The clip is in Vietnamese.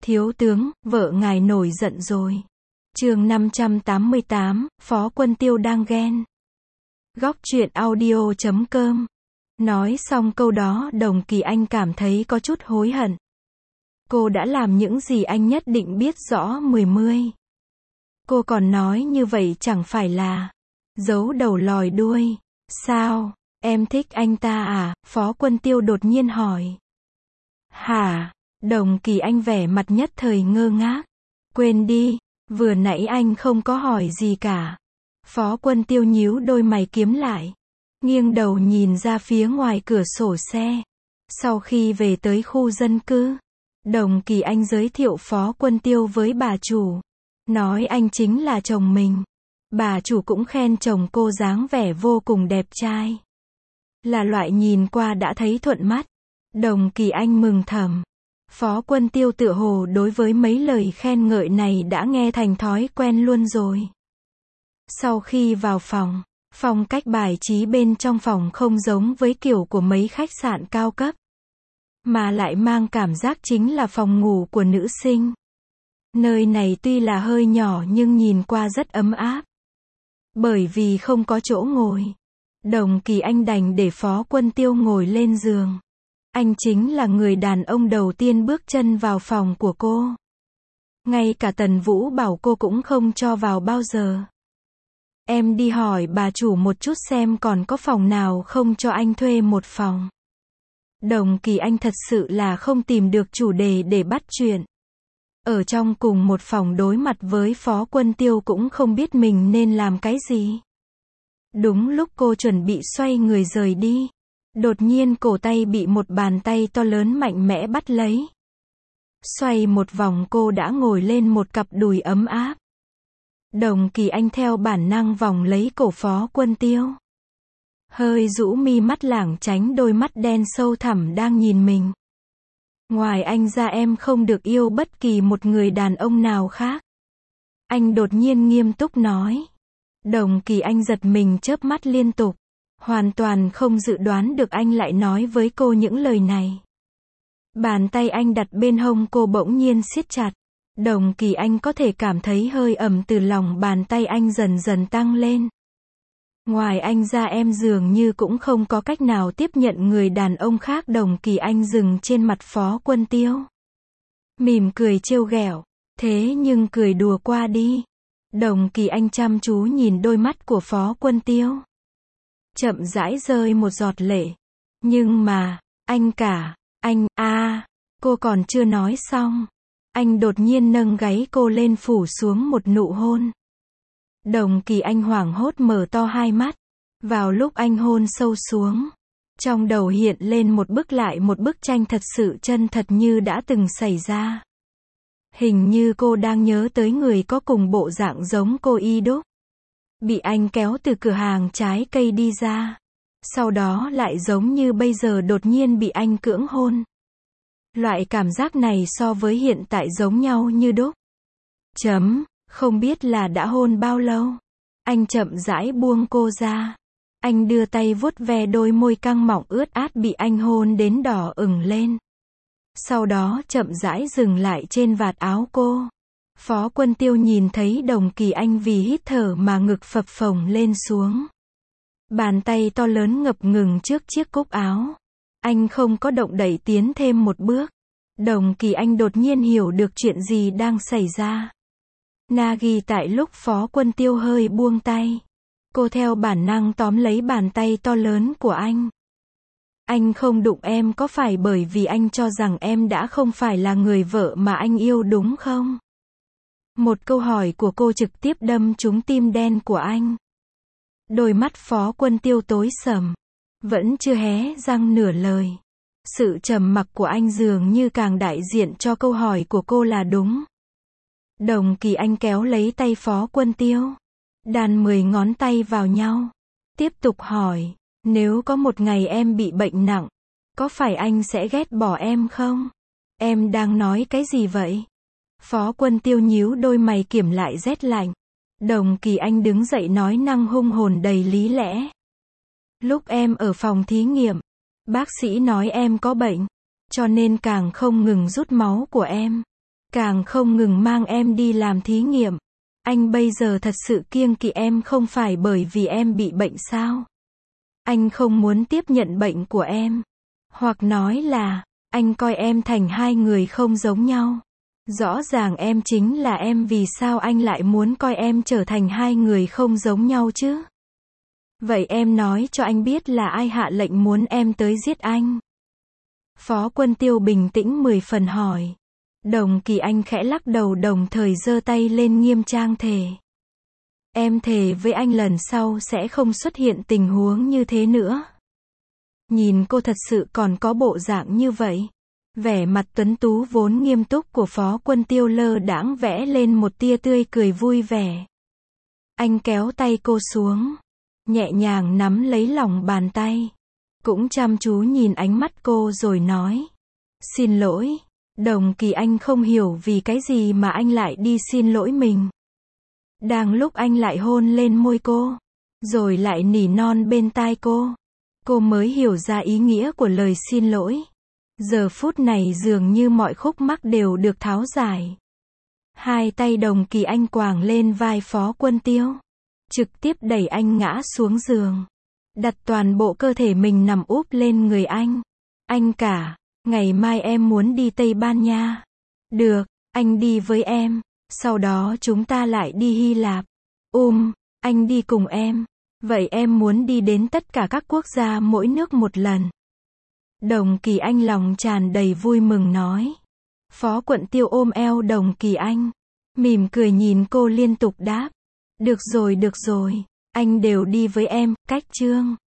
Thiếu tướng, vợ ngài nổi giận rồi. Chương 588, Phó Quân Tiêu đang ghen. Góc truyện audio.com. Nói xong câu đó, Đồng Kỳ Anh cảm thấy có chút hối hận. Cô đã làm những gì anh nhất định biết rõ mười mươi. Cô còn nói như vậy chẳng phải là giấu đầu lòi đuôi. Sao, em thích anh ta à? Phó Quân Tiêu đột nhiên hỏi. Hả? Đồng Kỳ Anh vẻ mặt nhất thời ngơ ngác. Quên đi, vừa nãy anh không có hỏi gì cả. Phó Quân Tiêu nhíu đôi mày kiếm lại, nghiêng đầu nhìn ra phía ngoài cửa sổ xe. Sau khi về tới khu dân cư, Đồng Kỳ Anh giới thiệu Phó Quân Tiêu với bà chủ, nói anh chính là chồng mình. Bà chủ cũng khen chồng cô dáng vẻ vô cùng đẹp trai, là loại nhìn qua đã thấy thuận mắt. Đồng Kỳ Anh mừng thầm. Phó Quân Tiêu tựa hồ đối với mấy lời khen ngợi này đã nghe thành thói quen luôn rồi. Sau khi vào phòng, phong cách bài trí bên trong phòng không giống với kiểu của mấy khách sạn cao cấp, mà lại mang cảm giác chính là phòng ngủ của nữ sinh. Nơi này tuy là hơi nhỏ nhưng nhìn qua rất ấm áp. Bởi vì không có chỗ ngồi, Đồng Kỳ Anh đành để Phó Quân Tiêu ngồi lên giường. Anh chính là người đàn ông đầu tiên bước chân vào phòng của cô. Ngay cả Tần Vũ bảo cô cũng không cho vào bao giờ. Em đi hỏi bà chủ một chút xem còn có phòng nào không cho anh thuê một phòng. Đồng Kỳ Anh thật sự là không tìm được chủ đề để bắt chuyện. Ở trong cùng một phòng đối mặt với Phó Quân Tiêu cũng không biết mình nên làm cái gì. Đúng lúc cô chuẩn bị xoay người rời đi, đột nhiên cổ tay bị một bàn tay to lớn mạnh mẽ bắt lấy. Xoay một vòng cô đã ngồi lên một cặp đùi ấm áp. Đồng Kỳ Anh theo bản năng vòng lấy cổ Phó Quân Tiêu, hơi rũ mi mắt lảng tránh đôi mắt đen sâu thẳm đang nhìn mình. Ngoài anh ra em không được yêu bất kỳ một người đàn ông nào khác. Anh đột nhiên nghiêm túc nói. Đồng Kỳ Anh giật mình chớp mắt liên tục, hoàn toàn không dự đoán được anh lại nói với cô những lời này. Bàn tay anh đặt bên hông cô bỗng nhiên siết chặt. Đồng Kỳ Anh có thể cảm thấy hơi ẩm từ lòng bàn tay anh dần dần tăng lên. Ngoài anh ra em dường như cũng không có cách nào tiếp nhận người đàn ông khác. Đồng Kỳ Anh dừng trên mặt Phó Quân Tiêu, mỉm cười trêu ghẹo. Thế nhưng cười đùa qua đi. Đồng Kỳ Anh chăm chú nhìn đôi mắt của Phó Quân Tiêu, chậm rãi rơi một giọt lệ. Nhưng mà, anh, cô còn chưa nói xong. Anh đột nhiên nâng gáy cô lên phủ xuống một nụ hôn. Đồng Kỳ Anh hoảng hốt mở to hai mắt. Vào lúc anh hôn sâu xuống, trong đầu hiện lên một bức lại một bức tranh thật sự chân thật như đã từng xảy ra. Hình như cô đang nhớ tới người có cùng bộ dạng giống cô y đúc, bị anh kéo từ cửa hàng trái cây đi ra. Sau đó lại giống như bây giờ đột nhiên bị anh cưỡng hôn. Loại cảm giác này so với hiện tại giống nhau như đúc. Không biết là đã hôn bao lâu. Anh chậm rãi buông cô ra. Anh đưa tay vuốt ve đôi môi căng mọng ướt át bị anh hôn đến đỏ ửng lên. Sau đó chậm rãi dừng lại trên vạt áo cô. Phó Quân Tiêu nhìn thấy Đồng Kỳ Anh vì hít thở mà ngực phập phồng lên xuống. Bàn tay to lớn ngập ngừng trước chiếc cúc áo. Anh không có động đậy tiến thêm một bước. Đồng Kỳ Anh đột nhiên hiểu được chuyện gì đang xảy ra. Nagi tại lúc Phó Quân Tiêu hơi buông tay, cô theo bản năng tóm lấy bàn tay to lớn của anh. Anh không đụng em có phải bởi vì anh cho rằng em đã không phải là người vợ mà anh yêu đúng không? Một câu hỏi của cô trực tiếp đâm trúng tim đen của anh. Đôi mắt Phó Quân Tiêu tối sầm, vẫn chưa hé răng nửa lời. Sự trầm mặc của anh dường như càng đại diện cho câu hỏi của cô là đúng. Đồng Kỳ Anh kéo lấy tay Phó Quân Tiêu, đan 10 ngón tay vào nhau, tiếp tục hỏi, nếu có một ngày em bị bệnh nặng, có phải anh sẽ ghét bỏ em không? Em đang nói cái gì vậy? Phó Quân Tiêu nhíu đôi mày kiểm lại rét lạnh. Đồng Kỳ Anh đứng dậy nói năng hung hồn đầy lý lẽ. Lúc em ở phòng thí nghiệm, bác sĩ nói em có bệnh, cho nên càng không ngừng rút máu của em. càng không ngừng mang em đi làm thí nghiệm. Anh bây giờ thật sự kiêng kỵ em không phải bởi vì em bị bệnh sao? Anh không muốn tiếp nhận bệnh của em. Hoặc nói là, anh coi em thành hai người không giống nhau. Rõ ràng em chính là em, vì sao anh lại muốn coi em trở thành hai người không giống nhau chứ? Vậy em nói cho anh biết là ai hạ lệnh muốn em tới giết anh? Phó Quân Tiêu bình tĩnh 10 phần hỏi. Đồng Kỳ Anh khẽ lắc đầu đồng thời giơ tay lên nghiêm trang thề. Em thề với anh lần sau sẽ không xuất hiện tình huống như thế nữa. Nhìn cô thật sự còn có bộ dạng như vậy. Vẻ mặt tuấn tú vốn nghiêm túc của Phó Quân Tiêu lơ đãng vẽ lên một tia tươi cười vui vẻ. Anh kéo tay cô xuống, nhẹ nhàng nắm lấy lòng bàn tay, cũng chăm chú nhìn ánh mắt cô rồi nói. Xin lỗi. Đồng Kỳ Anh không hiểu vì cái gì mà anh lại đi xin lỗi mình. Đang lúc anh lại hôn lên môi cô, rồi lại nỉ non bên tai cô mới hiểu ra ý nghĩa của lời xin lỗi. Giờ phút này dường như mọi khúc mắc đều được tháo giải. Hai tay Đồng Kỳ Anh quàng lên vai Phó Quân Tiêu, trực tiếp đẩy anh ngã xuống giường, đặt toàn bộ cơ thể mình nằm úp lên người anh. Anh cả, ngày mai em muốn đi Tây Ban Nha. Được, anh đi với em, sau đó chúng ta lại đi Hy Lạp. Anh đi cùng em. Vậy em muốn đi đến tất cả các quốc gia mỗi nước một lần. Đồng Kỳ Anh lòng tràn đầy vui mừng nói. Phó Quận Tiêu ôm eo Đồng Kỳ Anh, mỉm cười nhìn cô liên tục đáp. Được rồi, anh đều đi với em, cách chương.